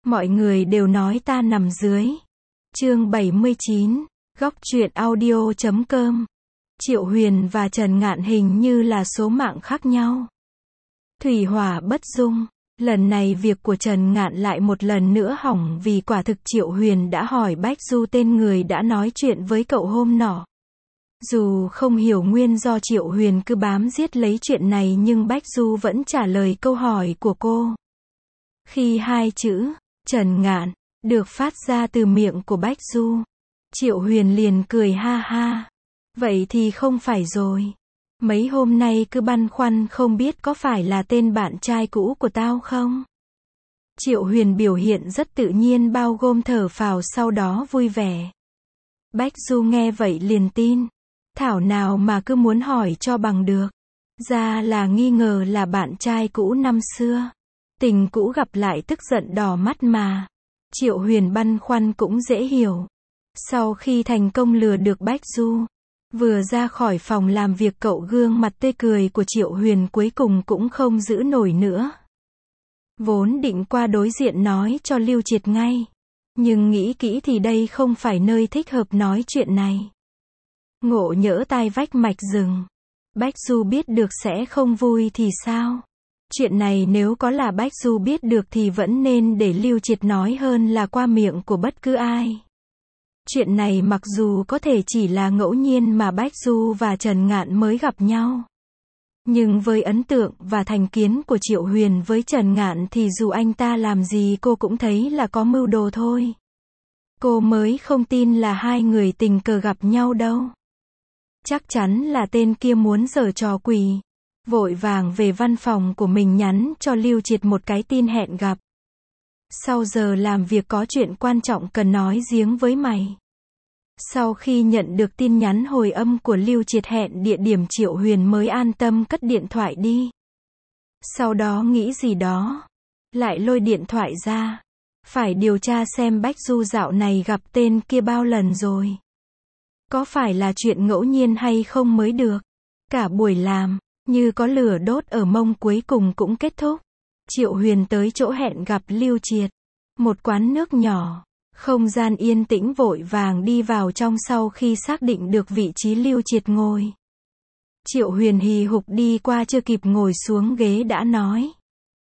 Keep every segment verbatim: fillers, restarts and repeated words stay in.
Mọi người đều nói ta nằm dưới. Chương bảy mươi chín, góc truyện audio chấm com. Triệu Huyền và Trần Ngạn hình như là số mạng khác nhau. Thủy hỏa bất dung. Lần này việc của Trần Ngạn lại một lần nữa hỏng vì quả thực Triệu Huyền đã hỏi Bách Du tên người đã nói chuyện với cậu hôm nọ. Dù không hiểu nguyên do Triệu Huyền cứ bám giết lấy chuyện này nhưng Bách Du vẫn trả lời câu hỏi của cô. Khi hai chữ, Trần Ngạn, được phát ra từ miệng của Bách Du, Triệu Huyền liền cười ha ha. Vậy thì không phải rồi. Mấy hôm nay cứ băn khoăn không biết có phải là tên bạn trai cũ của tao không? Triệu Huyền biểu hiện rất tự nhiên bao gồm thở phào sau đó vui vẻ. Bách Du nghe vậy liền tin. Thảo nào mà cứ muốn hỏi cho bằng được. Ra là nghi ngờ là bạn trai cũ năm xưa. Tình cũ gặp lại tức giận đỏ mắt mà. Triệu Huyền băn khoăn cũng dễ hiểu. Sau khi thành công lừa được Bách Du, vừa ra khỏi phòng làm việc cậu gương mặt tươi cười của Triệu Huyền cuối cùng cũng không giữ nổi nữa. Vốn định qua đối diện nói cho Lưu Triệt ngay. Nhưng nghĩ kỹ thì đây không phải nơi thích hợp nói chuyện này. Ngộ nhỡ tai vách mạch rừng. Bách Du biết được sẽ không vui thì sao? Chuyện này nếu có là Bách Du biết được thì vẫn nên để Lưu Triệt nói hơn là qua miệng của bất cứ ai. Chuyện này mặc dù có thể chỉ là ngẫu nhiên mà Bách Du và Trần Ngạn mới gặp nhau. Nhưng với ấn tượng và thành kiến của Triệu Huyền với Trần Ngạn thì dù anh ta làm gì cô cũng thấy là có mưu đồ thôi. Cô mới không tin là hai người tình cờ gặp nhau đâu. Chắc chắn là tên kia muốn giở trò quỷ. Vội vàng về văn phòng của mình nhắn cho Lưu Triệt một cái tin hẹn gặp. Sau giờ làm việc có chuyện quan trọng cần nói riêng với mày. Sau khi nhận được tin nhắn hồi âm của Lưu Triệt hẹn địa điểm Triệu Huyền mới an tâm cất điện thoại đi. Sau đó nghĩ gì đó. Lại lôi điện thoại ra. Phải điều tra xem Bách Du dạo này gặp tên kia bao lần rồi. Có phải là chuyện ngẫu nhiên hay không mới được. Cả buổi làm, như có lửa đốt ở mông cuối cùng cũng kết thúc. Triệu Huyền tới chỗ hẹn gặp Lưu Triệt. Một quán nước nhỏ. Không gian yên tĩnh vội vàng đi vào trong sau khi xác định được vị trí Lưu Triệt ngồi. Triệu Huyền hì hục đi qua chưa kịp ngồi xuống ghế đã nói.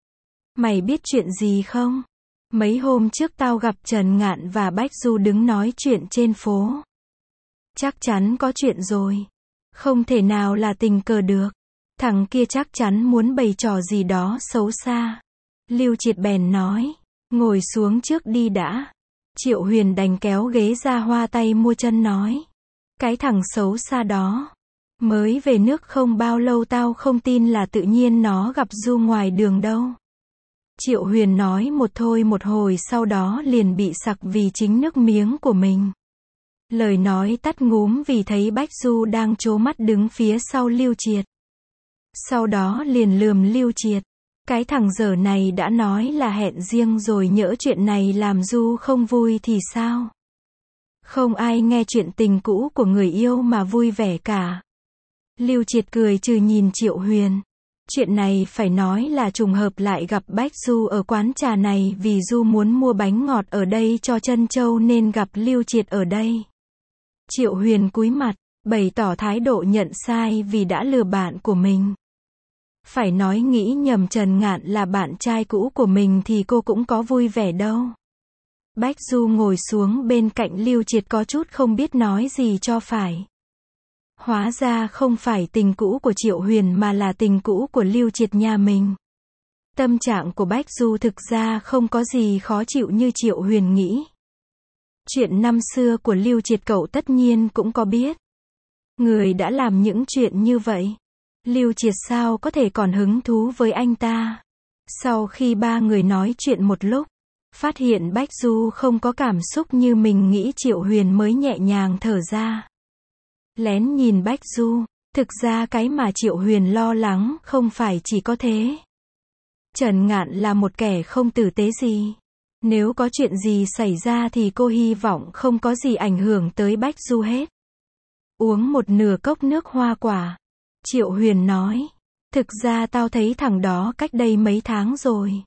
Mày biết chuyện gì không? Mấy hôm trước tao gặp Trần Ngạn và Bách Du đứng nói chuyện trên phố. Chắc chắn có chuyện rồi. Không thể nào là tình cờ được. Thằng kia chắc chắn muốn bày trò gì đó xấu xa. Lưu Triệt bèn nói. Ngồi xuống trước đi đã. Triệu Huyền đành kéo ghế ra hoa tay mua chân nói. Cái thằng xấu xa đó. Mới về nước không bao lâu tao không tin là tự nhiên nó gặp Du ngoài đường đâu. Triệu Huyền nói một thôi một hồi sau đó liền bị sặc vì chính nước miếng của mình. Lời nói tắt ngúm vì thấy Bách Du đang trố mắt đứng phía sau Lưu Triệt. Sau đó liền lườm Lưu Triệt. Cái thằng dở này đã nói là hẹn riêng rồi nhỡ chuyện này làm Du không vui thì sao? Không ai nghe chuyện tình cũ của người yêu mà vui vẻ cả. Lưu Triệt cười trừ nhìn Triệu Huyền. Chuyện này phải nói là trùng hợp lại gặp Bách Du ở quán trà này vì Du muốn mua bánh ngọt ở đây cho Trân Châu nên gặp Lưu Triệt ở đây. Triệu Huyền cúi mặt, bày tỏ thái độ nhận sai vì đã lừa bạn của mình. Phải nói nghĩ nhầm Trần Ngạn là bạn trai cũ của mình thì cô cũng có vui vẻ đâu. Bách Du ngồi xuống bên cạnh Lưu Triệt có chút không biết nói gì cho phải. Hóa ra không phải tình cũ của Triệu Huyền mà là tình cũ của Lưu Triệt nhà mình. Tâm trạng của Bách Du thực ra không có gì khó chịu như Triệu Huyền nghĩ. Chuyện năm xưa của Lưu Triệt cậu tất nhiên cũng có biết. Người đã làm những chuyện như vậy. Lưu Triệt sao có thể còn hứng thú với anh ta. Sau khi ba người nói chuyện một lúc, phát hiện Bách Du không có cảm xúc như mình nghĩ Triệu Huyền mới nhẹ nhàng thở ra. Lén nhìn Bách Du, thực ra cái mà Triệu Huyền lo lắng không phải chỉ có thế. Trần Ngạn là một kẻ không tử tế gì. Nếu có chuyện gì xảy ra thì cô hy vọng không có gì ảnh hưởng tới Bách Du hết. Uống một nửa cốc nước hoa quả. Triệu Huyền nói. Thực ra tao thấy thằng đó cách đây mấy tháng rồi.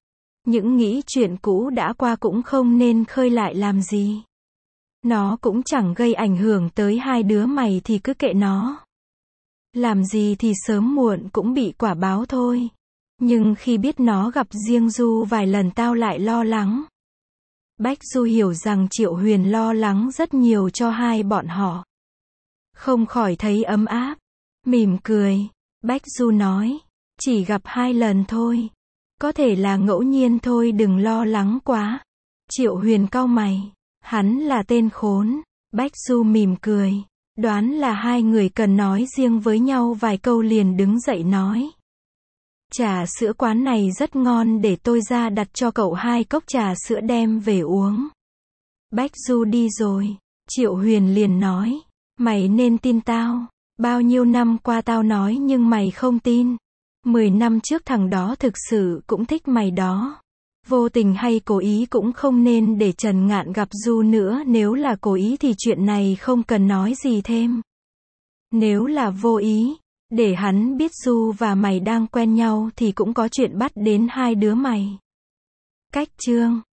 Những nghĩ chuyện cũ đã qua cũng không nên khơi lại làm gì. Nó cũng chẳng gây ảnh hưởng tới hai đứa mày thì cứ kệ nó. Làm gì thì sớm muộn cũng bị quả báo thôi. Nhưng khi biết nó gặp riêng Du vài lần tao lại lo lắng. Bách Du hiểu rằng Triệu Huyền lo lắng rất nhiều cho hai bọn họ. Không khỏi thấy ấm áp. Mỉm cười, Bách Du nói, chỉ gặp hai lần thôi. Có thể là ngẫu nhiên thôi, đừng lo lắng quá. Triệu Huyền cau mày, hắn là tên khốn. Bách Du mỉm cười, đoán là hai người cần nói riêng với nhau vài câu liền đứng dậy nói. Trà sữa quán này rất ngon, để tôi ra đặt cho cậu hai cốc trà sữa đem về uống. Bách Du đi rồi, Triệu Huyền liền nói, mày nên tin tao. Bao nhiêu năm qua tao nói nhưng mày không tin. Mười năm trước thằng đó thực sự cũng thích mày đó. Vô tình hay cố ý cũng không nên để Trần Ngạn gặp Du nữa. Nếu là cố ý thì chuyện này không cần nói gì thêm. Nếu là vô ý, để hắn biết Du và mày đang quen nhau thì cũng có chuyện bắt đến hai đứa mày. Cách chương